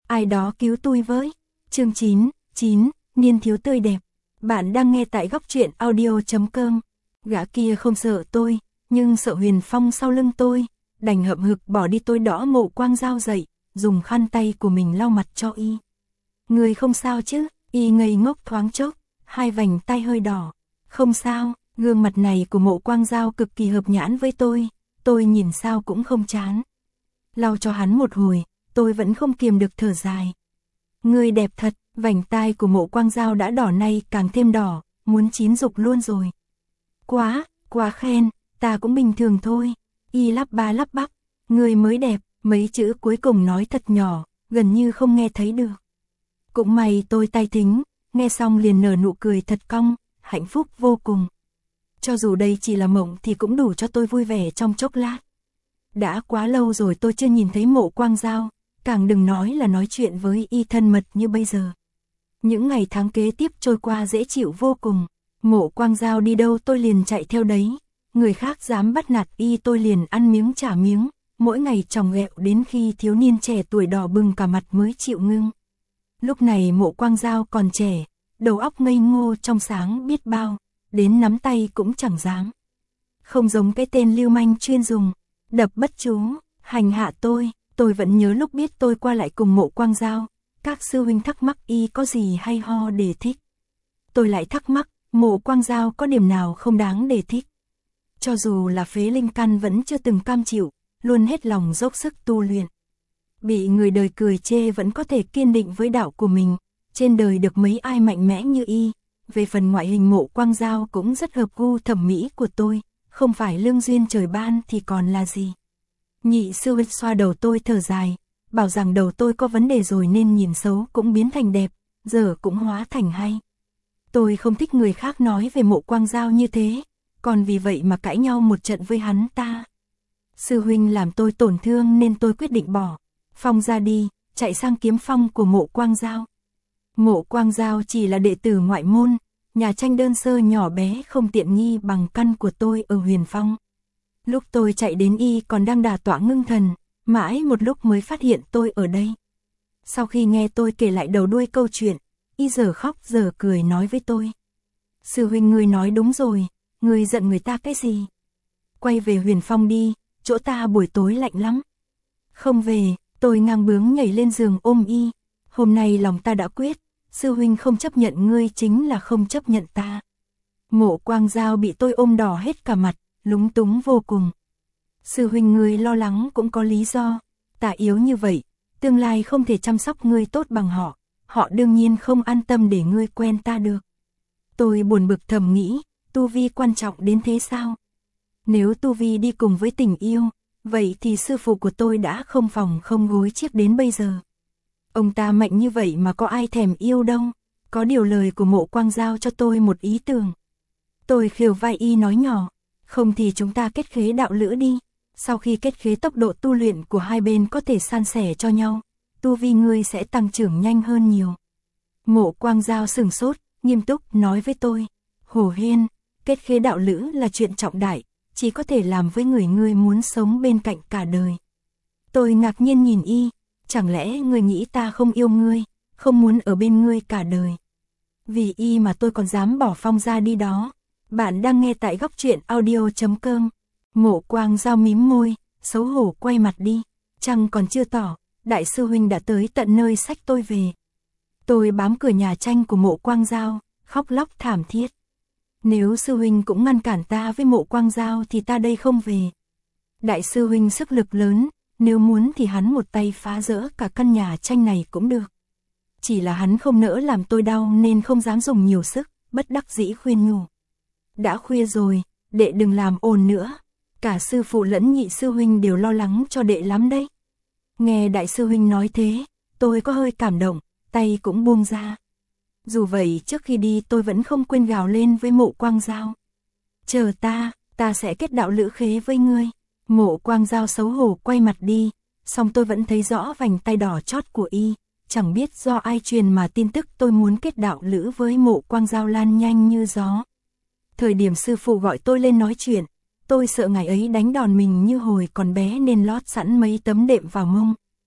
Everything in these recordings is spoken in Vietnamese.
ai đó cứu tôi với. Chương 9, niên thiếu tươi đẹp. Bạn đang nghe tại góc truyện audio.com. Gã kia không sợ tôi, nhưng sợ Huyền Phong sau lưng tôi, đành hậm hực bỏ đi. Tôi đỡ Mộ Quang Dao dậy, dùng khăn tay của mình lau mặt cho y. Người không sao chứ? Y ngây ngốc thoáng chốc, hai vành tay hơi đỏ. Không sao, gương mặt này của Mộ Quang Dao cực kỳ hợp nhãn với tôi nhìn sao cũng không chán. Lau cho hắn một hồi, tôi vẫn không kiềm được thở dài. Người đẹp thật, vành tai của Mộ Quang Dao đã đỏ nay càng thêm đỏ, muốn chín rục luôn rồi. Quá khen, ta cũng bình thường thôi. Y lắp ba lắp bắp, người mới đẹp, mấy chữ cuối cùng nói thật nhỏ, gần như không nghe thấy được. Cũng may tôi tai thính, nghe xong liền nở nụ cười thật cong, hạnh phúc vô cùng. Cho dù đây chỉ là mộng thì cũng đủ cho tôi vui vẻ trong chốc lát. Đã quá lâu rồi tôi chưa nhìn thấy Mộ Quang Dao, càng đừng nói là nói chuyện với y thân mật như bây giờ. Những ngày tháng kế tiếp trôi qua dễ chịu vô cùng. Mộ Quang Dao đi đâu tôi liền chạy theo đấy. Người khác dám bắt nạt y tôi liền ăn miếng trả miếng, mỗi ngày chòng ghẹo đến khi thiếu niên trẻ tuổi đỏ bừng cả mặt mới chịu ngưng. Lúc này Mộ Quang Dao còn trẻ, đầu óc ngây ngô trong sáng biết bao, đến nắm tay cũng chẳng dám. Không giống cái tên lưu manh chuyên dùng đập bất chú, hành hạ tôi vẫn nhớ lúc biết tôi qua lại cùng Mộ Quang Dao, các sư huynh thắc mắc y có gì hay ho để thích. Tôi lại thắc mắc, Mộ Quang Dao có điểm nào không đáng để thích. Cho dù là phế linh căn vẫn chưa từng cam chịu, luôn hết lòng dốc sức tu luyện. Bị người đời cười chê vẫn có thể kiên định với đạo của mình, trên đời được mấy ai mạnh mẽ như y. Về phần ngoại hình Mộ Quang Dao cũng rất hợp gu thẩm mỹ của tôi, không phải lương duyên trời ban thì còn là gì. Nhị sư huynh xoa đầu tôi thở dài, bảo rằng đầu tôi có vấn đề rồi nên nhìn xấu cũng biến thành đẹp, giờ cũng hóa thành hay. Tôi không thích người khác nói về Mộ Quang Dao như thế, còn vì vậy mà cãi nhau một trận với hắn ta. Sư huynh làm tôi tổn thương nên tôi quyết định bỏ Phong ra đi, chạy sang kiếm phong của Mộ Quang Dao. Mộ Quang Dao chỉ là đệ tử ngoại môn, nhà tranh đơn sơ nhỏ bé không tiện nghi bằng căn của tôi ở Huyền Phong. Lúc tôi chạy đến y còn đang đả tọa ngưng thần, mãi một lúc mới phát hiện tôi ở đây. Sau khi nghe tôi kể lại đầu đuôi câu chuyện, y giờ khóc giờ cười nói với tôi. Sư huynh ngươi nói đúng rồi, ngươi giận người ta cái gì? Quay về Huyền Phong đi, chỗ ta buổi tối lạnh lắm. Không về, tôi ngang bướng nhảy lên giường ôm y. Hôm nay lòng ta đã quyết, sư huynh không chấp nhận ngươi chính là không chấp nhận ta. Mộ Quang Dao bị tôi ôm đỏ hết cả mặt, lúng túng vô cùng. Sư huynh ngươi lo lắng cũng có lý do, ta yếu như vậy, tương lai không thể chăm sóc ngươi tốt bằng họ, họ đương nhiên không an tâm để ngươi quen ta được. Tôi buồn bực thầm nghĩ, tu vi quan trọng đến thế sao? Nếu tu vi đi cùng với tình yêu, vậy thì sư phụ của tôi đã không phòng không gối chiếc đến bây giờ. Ông ta mạnh như vậy mà có ai thèm yêu đâu. Có điều lời của Mộ Quang Dao cho tôi một ý tưởng. Tôi khều vai y nói nhỏ, không thì chúng ta kết khế đạo lữ đi. Sau khi kết khế tốc độ tu luyện của hai bên có thể san sẻ cho nhau, tu vi ngươi sẽ tăng trưởng nhanh hơn nhiều. Mộ Quang Dao sửng sốt, nghiêm túc nói với tôi, Hồ Hiên, kết khế đạo lữ là chuyện trọng đại, chỉ có thể làm với người ngươi muốn sống bên cạnh cả đời. Tôi ngạc nhiên nhìn y, chẳng lẽ ngươi nghĩ ta không yêu ngươi, không muốn ở bên ngươi cả đời? Vì y mà tôi còn dám bỏ Phong ra đi đó. Bạn đang nghe tại góc truyện audio.com. Mộ Quang Dao mím môi, xấu hổ quay mặt đi. Trăng còn chưa tỏ, đại sư huynh đã tới tận nơi xách tôi về. Tôi bám cửa nhà tranh của Mộ Quang Dao, khóc lóc thảm thiết. Nếu sư huynh cũng ngăn cản ta với Mộ Quang Dao thì ta đây không về. Đại sư huynh sức lực lớn, nếu muốn thì hắn một tay phá rỡ cả căn nhà tranh này cũng được. Chỉ là hắn không nỡ làm tôi đau nên không dám dùng nhiều sức, bất đắc dĩ khuyên nhủ. Đã khuya rồi, đệ đừng làm ồn nữa. Cả sư phụ lẫn nhị sư huynh đều lo lắng cho đệ lắm đấy. Nghe đại sư huynh nói thế, tôi có hơi cảm động, tay cũng buông ra. Dù vậy trước khi đi tôi vẫn không quên gào lên với Mộ Quang Dao. Chờ ta sẽ kết đạo lữ khế với ngươi. Mộ Quang Dao xấu hổ quay mặt đi, song tôi vẫn thấy rõ vành tay đỏ chót của y. Chẳng biết do ai truyền mà tin tức tôi muốn kết đạo lữ với Mộ Quang Dao lan nhanh như gió. Thời điểm sư phụ gọi tôi lên nói chuyện, tôi sợ ngày ấy đánh đòn mình như hồi còn bé nên lót sẵn mấy tấm đệm vào mông.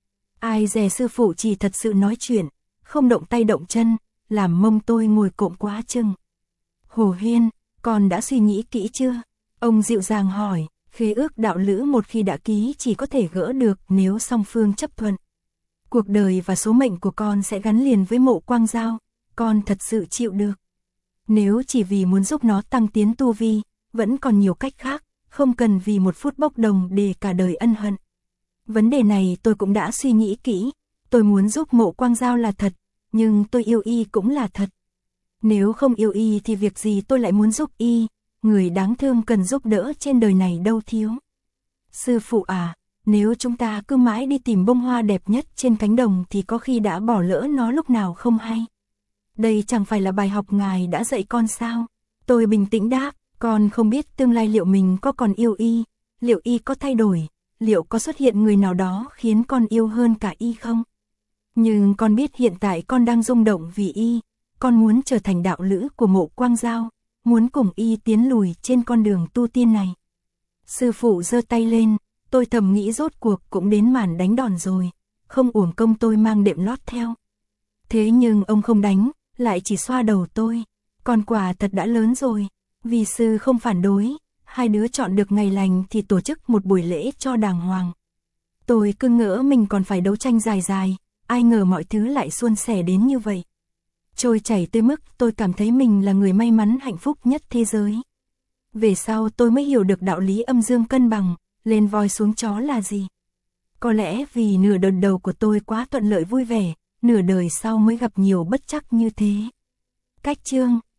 Ai dè sư phụ chỉ thật sự nói chuyện, không động tay động chân, làm mông tôi ngồi cộm quá chừng. Hồ Huyên, con đã suy nghĩ kỹ chưa? Ông dịu dàng hỏi, khế ước đạo lữ một khi đã ký chỉ có thể gỡ được nếu song phương chấp thuận. Cuộc đời và số mệnh của con sẽ gắn liền với Mộ Quang Giao, con thật sự chịu được. Nếu chỉ vì muốn giúp nó tăng tiến tu vi, vẫn còn nhiều cách khác, không cần vì một phút bốc đồng để cả đời ân hận. Vấn đề này tôi cũng đã suy nghĩ kỹ, tôi muốn giúp Mộ Quang Giao là thật, nhưng tôi yêu y cũng là thật. Nếu không yêu y thì việc gì tôi lại muốn giúp y, người đáng thương cần giúp đỡ trên đời này đâu thiếu. Sư phụ à, nếu chúng ta cứ mãi đi tìm bông hoa đẹp nhất trên cánh đồng thì có khi đã bỏ lỡ nó lúc nào không hay. Đây chẳng phải là bài học ngài đã dạy con sao? Tôi bình tĩnh đáp, con không biết tương lai liệu mình có còn yêu y, liệu y có thay đổi, liệu có xuất hiện người nào đó khiến con yêu hơn cả y không? Nhưng con biết hiện tại con đang rung động vì y, con muốn trở thành đạo lữ của Mộ Quang Giao, muốn cùng y tiến lùi trên con đường tu tiên này. Sư phụ giơ tay lên, tôi thầm nghĩ rốt cuộc cũng đến màn đánh đòn rồi, không uổng công tôi mang đệm lót theo. Thế nhưng ông không đánh, lại chỉ xoa đầu tôi, con quả thật đã lớn rồi, vì sư không phản đối, hai đứa chọn được ngày lành thì tổ chức một buổi lễ cho đàng hoàng. Tôi cứ ngỡ mình còn phải đấu tranh dài dài, ai ngờ mọi thứ lại suôn sẻ đến như vậy. Trôi chảy tới mức tôi cảm thấy mình là người may mắn hạnh phúc nhất thế giới. Về sau tôi mới hiểu được đạo lý âm dương cân bằng, lên voi xuống chó là gì. Có lẽ vì nửa đời đầu của tôi quá thuận lợi vui vẻ, nửa đời sau mới gặp nhiều bất trắc như thế. Cách chương